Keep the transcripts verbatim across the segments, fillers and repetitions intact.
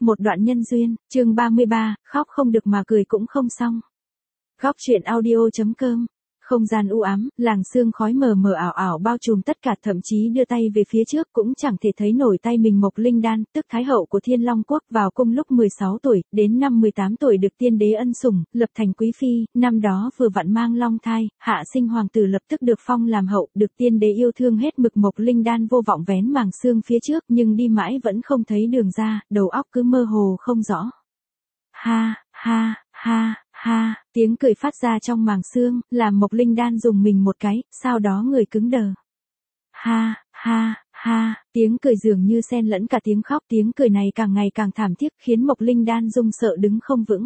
một đoạn nhân duyên, chương ba mươi ba, khóc không được mà cười cũng không xong. Góc truyện audio.com. Không gian u ám, làng sương khói mờ mờ ảo ảo bao trùm tất cả, thậm chí đưa tay về phía trước cũng chẳng thể thấy nổi tay mình. Mộc Linh Đan, tức Thái hậu của Thiên Long Quốc, vào cung lúc mười sáu tuổi, đến năm mười tám tuổi được tiên đế ân sủng, lập thành quý phi, năm đó vừa vặn mang long thai, hạ sinh hoàng tử lập tức được phong làm hậu, được tiên đế yêu thương hết mực. Mộc Linh Đan vô vọng vén màng sương phía trước, nhưng đi mãi vẫn không thấy đường ra, đầu óc cứ mơ hồ không rõ. Ha, ha, ha. Ha, tiếng cười phát ra trong màng sương, làm Mộc Linh Đan dùng mình một cái, sau đó người cứng đờ. Ha, ha, ha, tiếng cười dường như xen lẫn cả tiếng khóc, tiếng cười này càng ngày càng thảm thiết, khiến Mộc Linh Đan run sợ đứng không vững.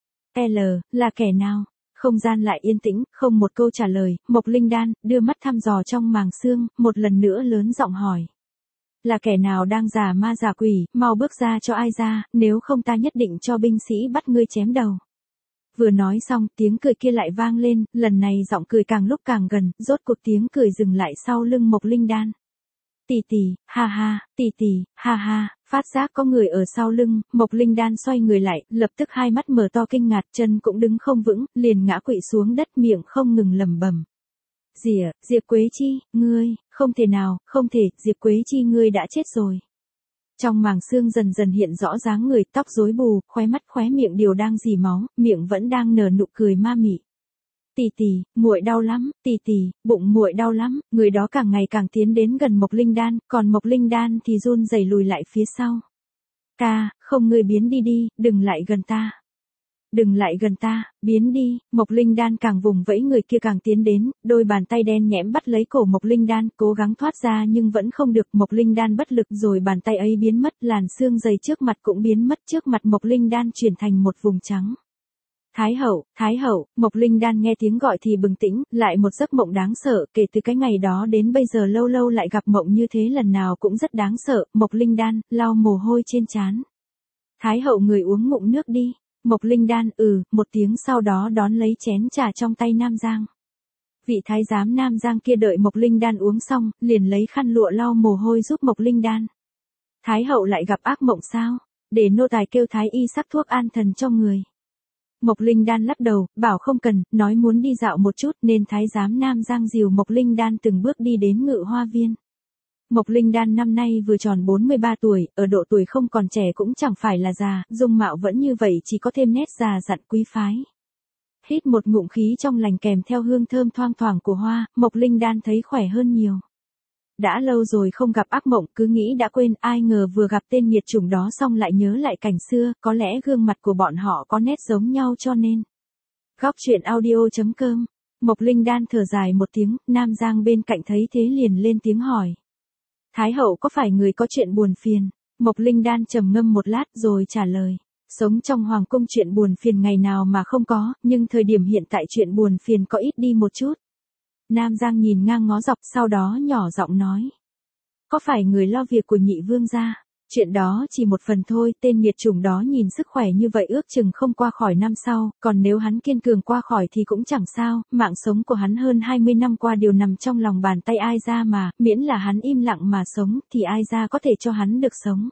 L, là kẻ nào? Không gian lại yên tĩnh, không một câu trả lời. Mộc Linh Đan đưa mắt thăm dò trong màng sương, một lần nữa lớn giọng hỏi. Là kẻ nào đang giả ma giả quỷ, mau bước ra cho ai ra, nếu không ta nhất định cho binh sĩ bắt ngươi chém đầu. Vừa nói xong, tiếng cười kia lại vang lên, lần này giọng cười càng lúc càng gần, rốt cuộc tiếng cười dừng lại sau lưng Mộc Linh Đan. Tì tì, ha ha, tì tì, ha ha, phát giác có người ở sau lưng, Mộc Linh Đan xoay người lại, lập tức hai mắt mở to kinh ngạc, chân cũng đứng không vững, liền ngã quỵ xuống đất, miệng không ngừng lẩm bẩm. Dìa, Diệp Quế Chi, ngươi, không thể nào, không thể, Diệp Quế Chi ngươi đã chết rồi. Trong màng sương dần dần hiện rõ dáng người, tóc rối bù, khóe mắt khóe miệng đều đang rỉ máu, miệng vẫn đang nở nụ cười ma mị. Tì tì, muội đau lắm, tì tì, bụng muội đau lắm. Người đó càng ngày càng tiến đến gần Mộc Linh Đan, còn Mộc Linh Đan thì run rẩy lùi lại phía sau. Ca, không, ngươi biến đi đi, đừng lại gần ta. Đừng lại gần ta, biến đi. Mộc Linh Đan càng vùng vẫy, người kia càng tiến đến, đôi bàn tay đen nhẽm bắt lấy cổ Mộc Linh Đan, cố gắng thoát ra nhưng vẫn không được. Mộc Linh Đan bất lực rồi, bàn tay ấy biến mất, làn sương dày trước mặt cũng biến mất, trước mặt Mộc Linh Đan chuyển thành một vùng trắng. Thái hậu, Thái hậu, Mộc Linh Đan nghe tiếng gọi thì bừng tỉnh, lại một giấc mộng đáng sợ, kể từ cái ngày đó đến bây giờ lâu lâu lại gặp mộng như thế, lần nào cũng rất đáng sợ. Mộc Linh Đan lau mồ hôi trên trán. Thái hậu, người uống ngụm nước đi. Mộc Linh Đan ừ, một tiếng sau đó đón lấy chén trà trong tay Nam Giang. Vị thái giám Nam Giang kia đợi Mộc Linh Đan uống xong, liền lấy khăn lụa lau mồ hôi giúp Mộc Linh Đan. Thái hậu lại gặp ác mộng sao? Để nô tài kêu thái y sắc thuốc an thần cho người. Mộc Linh Đan lắc đầu, bảo không cần, nói muốn đi dạo một chút nên thái giám Nam Giang dìu Mộc Linh Đan từng bước đi đến Ngự Hoa Viên. Mộc Linh Đan năm nay vừa tròn bốn mươi ba tuổi, ở độ tuổi không còn trẻ cũng chẳng phải là già, dung mạo vẫn như vậy, chỉ có thêm nét già dặn quý phái. Hít một ngụm khí trong lành kèm theo hương thơm thoang thoảng của hoa, Mộc Linh Đan thấy khỏe hơn nhiều. Đã lâu rồi không gặp ác mộng, cứ nghĩ đã quên, ai ngờ vừa gặp tên nghiệt chủng đó xong lại nhớ lại cảnh xưa, có lẽ gương mặt của bọn họ có nét giống nhau cho nên. Góc truyện audio.com. Mộc Linh Đan thở dài một tiếng, Nam Giang bên cạnh thấy thế liền lên tiếng hỏi. Thái hậu có phải người có chuyện buồn phiền? Mộc Linh Đan trầm ngâm một lát rồi trả lời. Sống trong hoàng cung chuyện buồn phiền ngày nào mà không có, nhưng thời điểm hiện tại chuyện buồn phiền có ít đi một chút. Nam Giang nhìn ngang ngó dọc, sau đó nhỏ giọng nói. Có phải người lo việc của nhị vương gia? Chuyện đó chỉ một phần thôi, tên nghiệt chủng đó nhìn sức khỏe như vậy ước chừng không qua khỏi năm sau, còn nếu hắn kiên cường qua khỏi thì cũng chẳng sao, mạng sống của hắn hơn hai mươi năm qua đều nằm trong lòng bàn tay ai ra mà, miễn là hắn im lặng mà sống, thì ai ra có thể cho hắn được sống.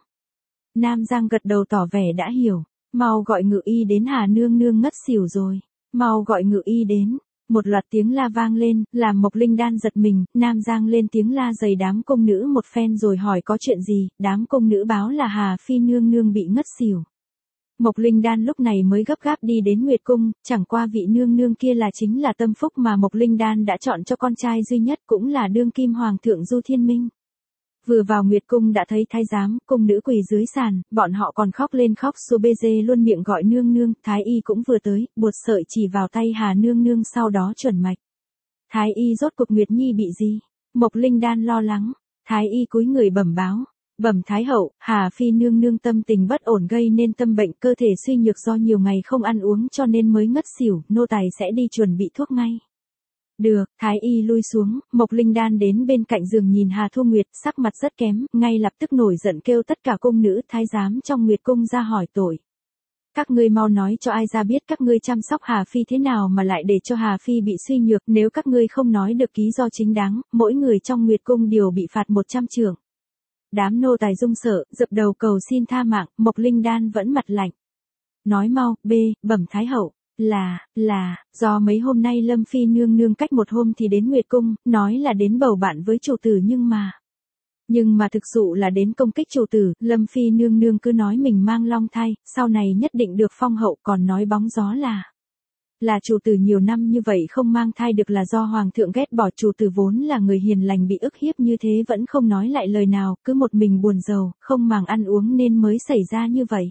Nam Giang gật đầu tỏ vẻ đã hiểu, mau gọi ngự y đến, Hà nương nương ngất xỉu rồi, mau gọi ngự y đến. Một loạt tiếng la vang lên, làm Mộc Linh Đan giật mình, Nam Giang lên tiếng la dày đám công nữ một phen rồi hỏi có chuyện gì, đám công nữ báo là Hà Phi nương nương bị ngất xỉu. Mộc Linh Đan lúc này mới gấp gáp đi đến Nguyệt Cung, chẳng qua vị nương nương kia là chính là tâm phúc mà Mộc Linh Đan đã chọn cho con trai duy nhất, cũng là đương kim hoàng thượng Du Thiên Minh. Vừa vào Nguyệt Cung đã thấy thái giám, cung nữ quỳ dưới sàn, bọn họ còn khóc lên khóc xô bê dê luôn miệng gọi nương nương, thái y cũng vừa tới, buột sợi chỉ vào tay Hà nương nương sau đó chuẩn mạch. Thái y rốt cuộc Nguyệt Nhi bị gì? Mộc Linh Đan lo lắng, thái y cúi người bẩm báo, bẩm thái hậu, Hà Phi nương nương tâm tình bất ổn gây nên tâm bệnh, cơ thể suy nhược do nhiều ngày không ăn uống cho nên mới ngất xỉu, nô tài sẽ đi chuẩn bị thuốc ngay. Được, thái y lui xuống, Mộc Linh Đan đến bên cạnh giường nhìn Hà Thu Nguyệt, sắc mặt rất kém, ngay lập tức nổi giận kêu tất cả cung nữ thái giám trong Nguyệt Cung ra hỏi tội. Các ngươi mau nói cho ai ra biết các ngươi chăm sóc Hà Phi thế nào mà lại để cho Hà Phi bị suy nhược, nếu các ngươi không nói được lý do chính đáng, mỗi người trong Nguyệt Cung đều bị phạt một trăm trượng. Đám nô tài run sợ, dập đầu cầu xin tha mạng, Mộc Linh Đan vẫn mặt lạnh. Nói mau, b, bẩm Thái hậu, là, là, do mấy hôm nay Lâm Phi nương nương cách một hôm thì đến Nguyệt Cung, nói là đến bầu bạn với chủ tử nhưng mà... Nhưng mà thực sự là đến công kích chủ tử, Lâm Phi nương nương cứ nói mình mang long thai, sau này nhất định được phong hậu, còn nói bóng gió là... Là chủ tử nhiều năm như vậy không mang thai được là do hoàng thượng ghét bỏ, chủ tử vốn là người hiền lành bị ức hiếp như thế vẫn không nói lại lời nào, cứ một mình buồn rầu, không màng ăn uống nên mới xảy ra như vậy.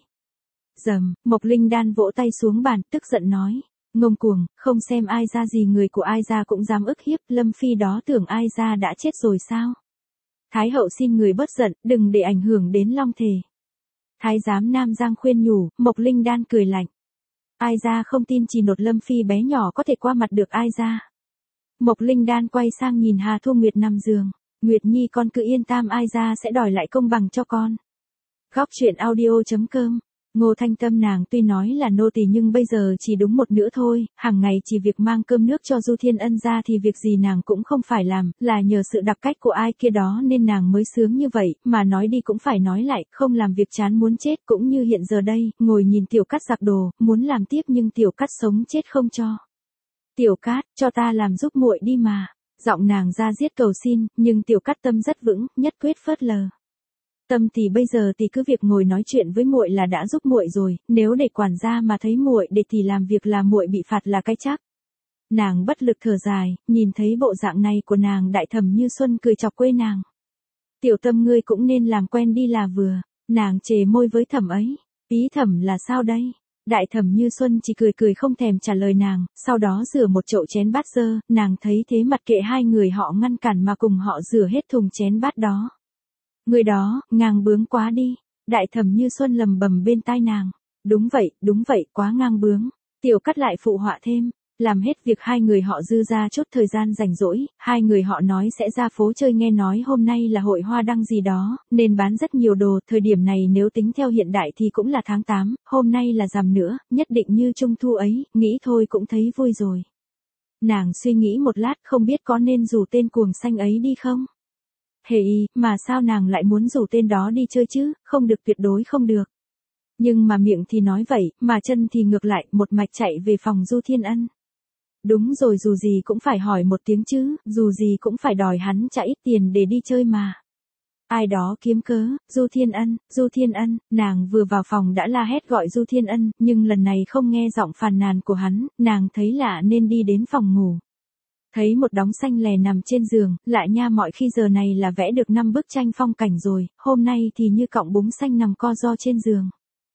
Dầm, Mộc Linh Đan vỗ tay xuống bàn, tức giận nói, ngông cuồng, không xem ai ra gì người của ai ra cũng dám ức hiếp, Lâm Phi đó tưởng ai ra đã chết rồi sao? Thái hậu xin người bớt giận, đừng để ảnh hưởng đến long thể. Thái giám Nam Giang khuyên nhủ, Mộc Linh Đan cười lạnh. Ai ra không tin chỉ nột Lâm Phi bé nhỏ có thể qua mặt được ai ra. Mộc Linh Đan quay sang nhìn Hà Thu Nguyệt nằm giường, Nguyệt Nhi con cứ yên tâm, ai ra sẽ đòi lại công bằng cho con. Góc truyện audio.com. Ngô Thanh Tâm nàng tuy nói là nô tỳ nhưng bây giờ chỉ đúng một nữa thôi, hàng ngày chỉ việc mang cơm nước cho Du Thiên Ân ra thì việc gì nàng cũng không phải làm, là nhờ sự đặc cách của ai kia đó nên nàng mới sướng như vậy, mà nói đi cũng phải nói lại, không làm việc chán muốn chết, cũng như hiện giờ đây, ngồi nhìn Tiểu Cát giặt đồ, muốn làm tiếp nhưng Tiểu Cát sống chết không cho. Tiểu Cát, cho ta làm giúp muội đi mà. Giọng nàng ra giết cầu xin, nhưng Tiểu Cát tâm rất vững, nhất quyết phớt lờ. Tâm thì bây giờ thì cứ việc ngồi nói chuyện với muội là đã giúp muội rồi, nếu để quản gia mà thấy muội để thì làm việc là muội bị phạt là cái chắc. Nàng bất lực thở dài, nhìn thấy bộ dạng này của nàng, Đại Thẩm Như Xuân cười chọc quê nàng. Tiểu Tâm ngươi cũng nên làm quen đi là vừa. Nàng chề môi với Thẩm ấy, ý Thẩm là sao đây? Đại Thẩm Như Xuân chỉ cười cười không thèm trả lời nàng, sau đó rửa một chậu chén bát dơ, nàng thấy thế mặt kệ hai người họ ngăn cản mà cùng họ rửa hết thùng chén bát đó. Người đó, ngang bướng quá đi. Đại Thẩm Như Xuân lầm bầm bên tai nàng. Đúng vậy, đúng vậy, quá ngang bướng. Tiểu Cát lại phụ họa thêm. Làm hết việc hai người họ dư ra chút thời gian rảnh rỗi, hai người họ nói sẽ ra phố chơi, nghe nói hôm nay là hội hoa đăng gì đó, nên bán rất nhiều đồ, thời điểm này nếu tính theo hiện đại thì cũng là tháng tám, hôm nay là rằm nữa, nhất định như trung thu ấy, nghĩ thôi cũng thấy vui rồi. Nàng suy nghĩ một lát không biết có nên rủ tên cuồng xanh ấy đi không? Hề y, mà sao nàng lại muốn rủ tên đó đi chơi chứ, không được, tuyệt đối không được. Nhưng mà miệng thì nói vậy, mà chân thì ngược lại, một mạch chạy về phòng Du Thiên Ân. Đúng rồi, dù gì cũng phải hỏi một tiếng chứ, dù gì cũng phải đòi hắn trả ít tiền để đi chơi mà. Ai đó kiếm cớ, Du Thiên Ân, Du Thiên Ân, nàng vừa vào phòng đã la hét gọi Du Thiên Ân, nhưng lần này không nghe giọng phàn nàn của hắn, nàng thấy lạ nên đi đến phòng ngủ. Thấy một đống xanh lè nằm trên giường, lạ nha, mọi khi giờ này là vẽ được năm bức tranh phong cảnh rồi, hôm nay thì như cọng búng xanh nằm co ro trên giường.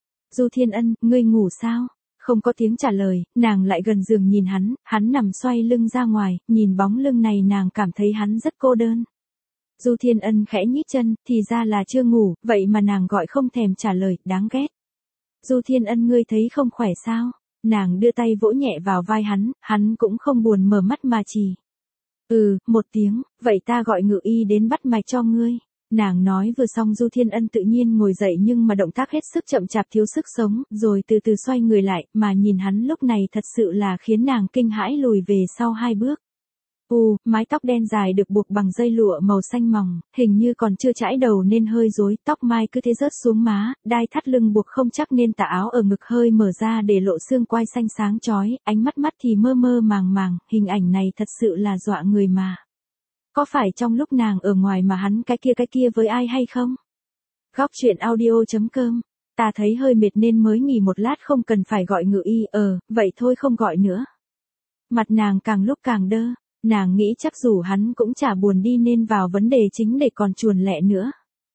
Du Thiên Ân, ngươi ngủ sao? Không có tiếng trả lời, nàng lại gần giường nhìn hắn, hắn nằm xoay lưng ra ngoài, nhìn bóng lưng này nàng cảm thấy hắn rất cô đơn. Du Thiên Ân khẽ nhích chân, thì ra là chưa ngủ, vậy mà nàng gọi không thèm trả lời, đáng ghét. Du Thiên Ân, ngươi thấy không khỏe sao? Nàng đưa tay vỗ nhẹ vào vai hắn, hắn cũng không buồn mở mắt mà chỉ. Ừ, một tiếng, vậy ta gọi ngự y đến bắt mạch cho ngươi. Nàng nói vừa xong Du Thiên Ân tự nhiên ngồi dậy nhưng mà động tác hết sức chậm chạp thiếu sức sống, rồi từ từ xoay người lại, mà nhìn hắn lúc này thật sự là khiến nàng kinh hãi lùi về sau hai bước. U, mái tóc đen dài được buộc bằng dây lụa màu xanh mỏng, hình như còn chưa chải đầu nên hơi rối, tóc mai cứ thế rớt xuống má, đai thắt lưng buộc không chắc nên tà áo ở ngực hơi mở ra để lộ xương quai xanh sáng chói, ánh mắt mắt thì mơ mơ màng màng, hình ảnh này thật sự là dọa người mà. Có phải trong lúc nàng ở ngoài mà hắn cái kia cái kia với ai hay không? Góc truyện audio.com. Ta thấy hơi mệt nên mới nghỉ một lát, không cần phải gọi ngự y, ờ, vậy thôi không gọi nữa. Mặt nàng càng lúc càng đơ, nàng nghĩ chắc dù hắn cũng chả buồn đi nên vào vấn đề chính để còn chuồn lẹ nữa.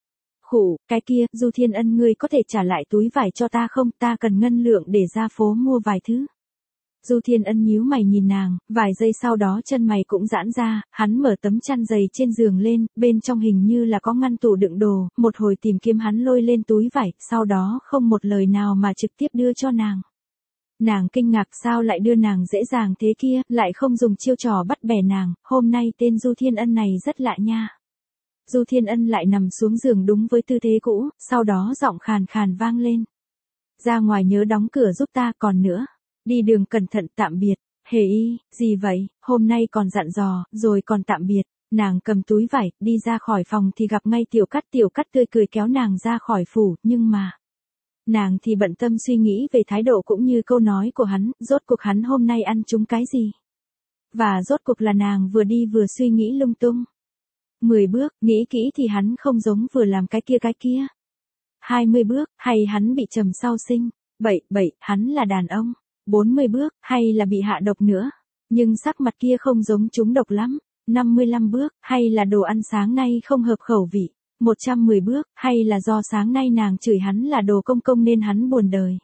Khủ, cái kia, Du Thiên Ân, ngươi có thể trả lại túi vải cho ta không, ta cần ngân lượng để ra phố mua vài thứ. Du Thiên Ân nhíu mày nhìn nàng, vài giây sau đó chân mày cũng giãn ra, hắn mở tấm chăn dày trên giường lên, bên trong hình như là có ngăn tủ đựng đồ, một hồi tìm kiếm hắn lôi lên túi vải, sau đó không một lời nào mà trực tiếp đưa cho nàng. Nàng kinh ngạc sao lại đưa nàng dễ dàng thế kia, lại không dùng chiêu trò bắt bẻ nàng, hôm nay tên Du Thiên Ân này rất lạ nha. Du Thiên Ân lại nằm xuống giường đúng với tư thế cũ, sau đó giọng khàn khàn vang lên. Ra ngoài nhớ đóng cửa giúp ta, còn nữa. Đi đường cẩn thận, tạm biệt. Hề y, gì vậy, hôm nay còn dặn dò, rồi còn tạm biệt. Nàng cầm túi vải, đi ra khỏi phòng thì gặp ngay Tiểu Cát. Tiểu Cát tươi cười kéo nàng ra khỏi phủ, nhưng mà nàng thì bận tâm suy nghĩ về thái độ cũng như câu nói của hắn, rốt cuộc hắn hôm nay ăn trúng cái gì. Và rốt cuộc là nàng vừa đi vừa suy nghĩ lung tung. mười bước, nghĩ kỹ thì hắn không giống vừa làm cái kia cái kia. hai mươi bước, hay hắn bị trầm sau sinh. bảy, bảy, hắn là đàn ông. bốn mươi bước, hay là bị hạ độc nữa. Nhưng sắc mặt kia không giống chúng độc lắm. năm mươi lăm bước, hay là đồ ăn sáng nay không hợp khẩu vị. một trăm mười bước, hay là do sáng nay nàng chửi hắn là đồ công công nên hắn buồn đời.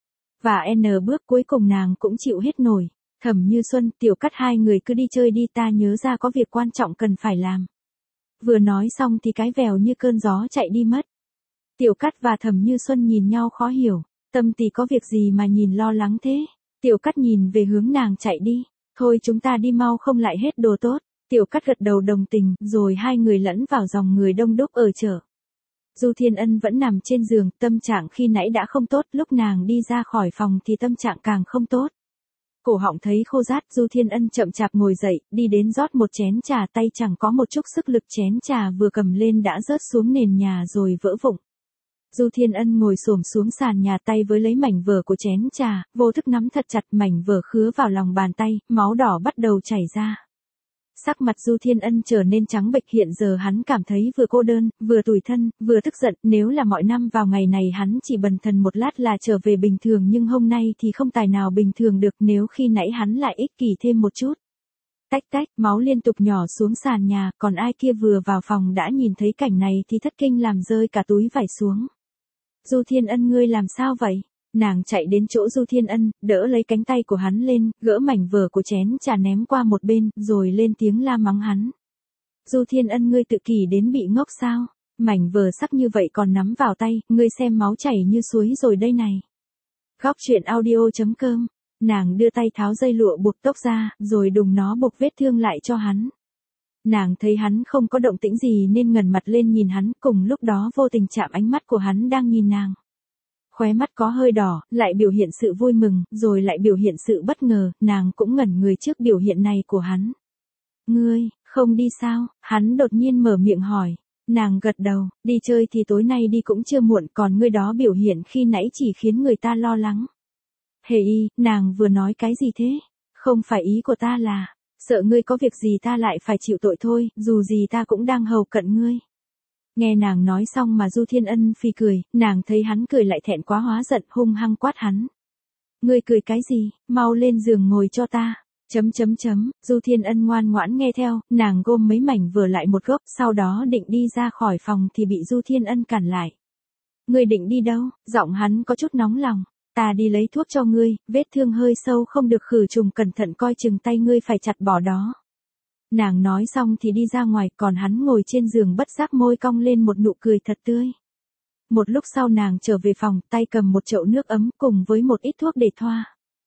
Và N bước cuối cùng nàng cũng chịu hết nổi. Thẩm Như Xuân, Tiểu Cát hai người cứ đi chơi đi, ta nhớ ra có việc quan trọng cần phải làm. Vừa nói xong thì cái vèo như cơn gió chạy đi mất. Tiểu Cát và Thẩm Như Xuân nhìn nhau khó hiểu, Tâm Tì có việc gì mà nhìn lo lắng thế? Tiểu Cát nhìn về hướng nàng chạy đi, thôi chúng ta đi mau không lại hết đồ tốt. Tiểu Cát gật đầu đồng tình, rồi hai người lẫn vào dòng người đông đúc ở chợ. Du Thiên Ân vẫn nằm trên giường, tâm trạng khi nãy đã không tốt, lúc nàng đi ra khỏi phòng thì tâm trạng càng không tốt. Cổ họng thấy khô rát, Du Thiên Ân chậm chạp ngồi dậy, đi đến rót một chén trà, tay chẳng có một chút sức lực, chén trà vừa cầm lên đã rớt xuống nền nhà rồi vỡ vụn. Du Thiên Ân ngồi xổm xuống sàn nhà, tay với lấy mảnh vở của chén trà, vô thức nắm thật chặt, mảnh vở khứa vào lòng bàn tay, máu đỏ bắt đầu chảy ra. Sắc mặt Du Thiên Ân trở nên trắng bệch, hiện giờ hắn cảm thấy vừa cô đơn, vừa tủi thân, vừa tức giận, nếu là mọi năm vào ngày này hắn chỉ bần thần một lát là trở về bình thường, nhưng hôm nay thì không tài nào bình thường được, nếu khi nãy hắn lại ích kỷ thêm một chút. Tách tách, máu liên tục nhỏ xuống sàn nhà, còn ai kia vừa vào phòng đã nhìn thấy cảnh này thì thất kinh làm rơi cả túi vải xuống. Du Thiên Ân, ngươi làm sao vậy? Nàng chạy đến chỗ Du Thiên Ân, đỡ lấy cánh tay của hắn lên, gỡ mảnh vở của chén trà ném qua một bên, rồi lên tiếng la mắng hắn. Du Thiên Ân, ngươi tự kỷ đến bị ngốc sao? Mảnh vở sắc như vậy còn nắm vào tay, ngươi xem máu chảy như suối rồi đây này. Góc truyện audio chấm com. Nàng đưa tay tháo dây lụa buộc tóc ra, rồi đùng nó buộc vết thương lại cho hắn. Nàng thấy hắn không có động tĩnh gì nên ngẩng mặt lên nhìn hắn, cùng lúc đó vô tình chạm ánh mắt của hắn đang nhìn nàng. Khóe mắt có hơi đỏ, lại biểu hiện sự vui mừng, rồi lại biểu hiện sự bất ngờ, nàng cũng ngẩn người trước biểu hiện này của hắn. Ngươi, không đi sao? Hắn đột nhiên mở miệng hỏi. Nàng gật đầu, đi chơi thì tối nay đi cũng chưa muộn, còn ngươi đó biểu hiện khi nãy chỉ khiến người ta lo lắng. Hề y, nàng vừa nói cái gì thế? Không phải ý của ta là, sợ ngươi có việc gì ta lại phải chịu tội thôi, dù gì ta cũng đang hầu cận ngươi. Nghe nàng nói xong mà Du Thiên Ân phì cười, nàng thấy hắn cười lại thẹn quá hóa giận, hung hăng quát hắn. Ngươi cười cái gì, mau lên giường ngồi cho ta. Chấm chấm chấm, Du Thiên Ân ngoan ngoãn nghe theo, nàng gom mấy mảnh vừa lại một gốc, sau đó định đi ra khỏi phòng thì bị Du Thiên Ân cản lại. Ngươi định đi đâu? Giọng hắn có chút nóng lòng. Ta đi lấy thuốc cho ngươi, vết thương hơi sâu không được khử trùng, cẩn thận coi chừng tay ngươi phải chặt bỏ đó. Nàng nói xong thì đi ra ngoài, còn hắn ngồi trên giường bất giác môi cong lên một nụ cười thật tươi. Một lúc sau nàng trở về phòng, tay cầm một chậu nước ấm cùng với một ít thuốc để thoa.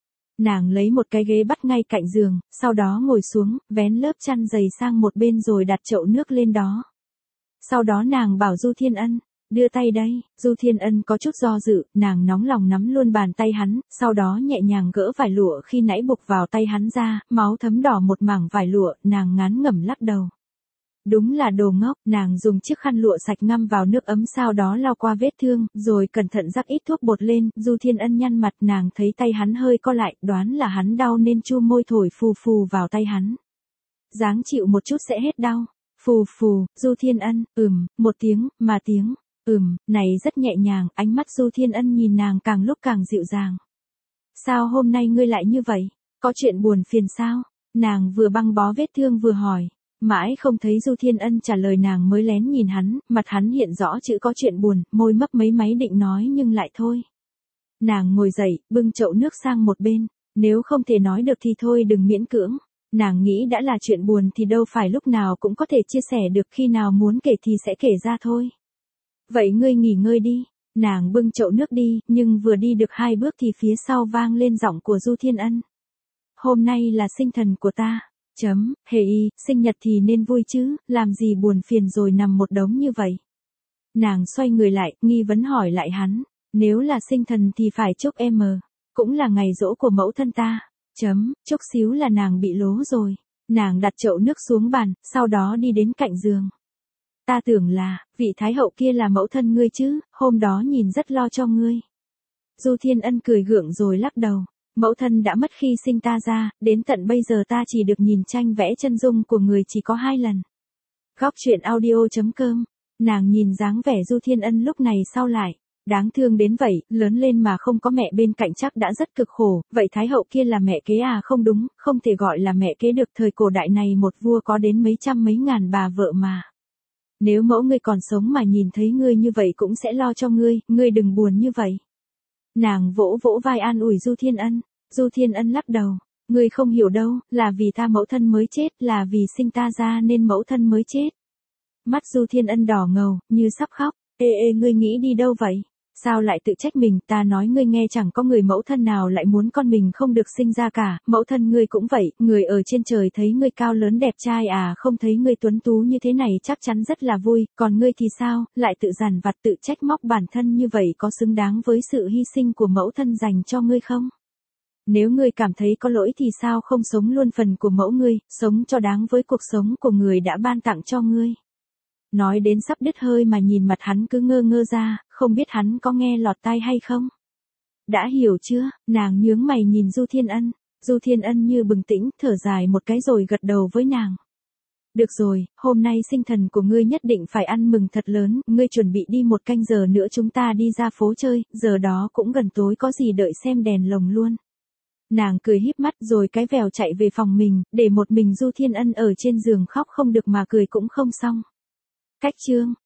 Nàng lấy một cái ghế bắt ngay cạnh giường, sau đó ngồi xuống, vén lớp chăn dày sang một bên rồi đặt chậu nước lên đó. Sau đó nàng bảo Du Thiên Ân, đưa tay đây. Du Thiên Ân có chút do dự, nàng nóng lòng nắm luôn bàn tay hắn, sau đó nhẹ nhàng gỡ vải lụa khi nãy buộc vào tay hắn ra, máu thấm đỏ một mảng vải lụa, nàng ngán ngẩm lắc đầu. Đúng là đồ ngốc, nàng dùng chiếc khăn lụa sạch ngâm vào nước ấm, sau đó lau qua vết thương, rồi cẩn thận rắc ít thuốc bột lên. Du Thiên Ân nhăn mặt, nàng thấy tay hắn hơi co lại, đoán là hắn đau nên chu môi thổi phù phù vào tay hắn. Dáng chịu một chút sẽ hết đau. Phù phù, Du Thiên Ân, ừm, một tiếng, mà tiếng, ừm, này rất nhẹ nhàng, ánh mắt Du Thiên Ân nhìn nàng càng lúc càng dịu dàng. Sao hôm nay ngươi lại như vậy? Có chuyện buồn phiền sao? Nàng vừa băng bó vết thương vừa hỏi. Mãi không thấy Du Thiên Ân trả lời nàng mới lén nhìn hắn, mặt hắn hiện rõ chữ có chuyện buồn, môi mấp mấy máy định nói nhưng lại thôi. Nàng ngồi dậy, bưng chậu nước sang một bên, nếu không thể nói được thì thôi đừng miễn cưỡng. Nàng nghĩ đã là chuyện buồn thì đâu phải lúc nào cũng có thể chia sẻ được, khi nào muốn kể thì sẽ kể ra thôi. Vậy ngươi nghỉ ngơi đi. Nàng bưng chậu nước đi, nhưng vừa đi được hai bước thì phía sau vang lên giọng của Du Thiên Ân. Hôm nay là sinh thần của ta. Chấm, hề y, sinh nhật thì nên vui chứ, làm gì buồn phiền rồi nằm một đống như vậy. Nàng xoay người lại, nghi vấn hỏi lại hắn, nếu là sinh thần thì phải chúc em, cũng là ngày giỗ của mẫu thân ta. Chấm, chút xíu là nàng bị lố rồi. Nàng đặt chậu nước xuống bàn, sau đó đi đến cạnh giường. Ta tưởng là, vị thái hậu kia là mẫu thân ngươi chứ, hôm đó nhìn rất lo cho ngươi. Du Thiên Ân cười gượng rồi lắc đầu. Mẫu thân đã mất khi sinh ta ra, đến tận bây giờ ta chỉ được nhìn tranh vẽ chân dung của người chỉ có hai lần. Góc truyện audio chấm com. Nàng nhìn dáng vẻ Du Thiên Ân lúc này sau lại. Đáng thương đến vậy, lớn lên mà không có mẹ bên cạnh chắc đã rất cực khổ, vậy thái hậu kia là mẹ kế à? Không đúng, không thể gọi là mẹ kế được, thời cổ đại này một vua có đến mấy trăm mấy ngàn bà vợ mà. Nếu mẫu ngươi còn sống mà nhìn thấy ngươi như vậy cũng sẽ lo cho ngươi, ngươi đừng buồn như vậy. Nàng vỗ vỗ vai an ủi Du Thiên Ân. Du Thiên Ân lắc đầu. Ngươi không hiểu đâu, là vì ta mẫu thân mới chết, là vì sinh ta ra nên mẫu thân mới chết. Mắt Du Thiên Ân đỏ ngầu, như sắp khóc. Ê ê, ngươi nghĩ đi đâu vậy? Sao lại tự trách mình? Ta nói ngươi nghe, chẳng có người mẫu thân nào lại muốn con mình không được sinh ra cả, mẫu thân ngươi cũng vậy, người ở trên trời thấy ngươi cao lớn đẹp trai à, không thấy ngươi tuấn tú như thế này chắc chắn rất là vui, còn ngươi thì sao, lại tự giàn vặt tự trách móc bản thân như vậy, có xứng đáng với sự hy sinh của mẫu thân dành cho ngươi không? Nếu ngươi cảm thấy có lỗi thì sao không sống luôn phần của mẫu ngươi, sống cho đáng với cuộc sống của người đã ban tặng cho ngươi. Nói đến sắp đứt hơi mà nhìn mặt hắn cứ ngơ ngơ ra, không biết hắn có nghe lọt tai hay không. Đã hiểu chưa? Nàng nhướng mày nhìn Du Thiên Ân. Du Thiên Ân như bừng tỉnh, thở dài một cái rồi gật đầu với nàng. Được rồi, hôm nay sinh thần của ngươi nhất định phải ăn mừng thật lớn, ngươi chuẩn bị đi một canh giờ nữa chúng ta đi ra phố chơi, giờ đó cũng gần tối, có gì đợi xem đèn lồng luôn. Nàng cười híp mắt rồi cái vèo chạy về phòng mình, để một mình Du Thiên Ân ở trên giường khóc không được mà cười cũng không xong. Cách chương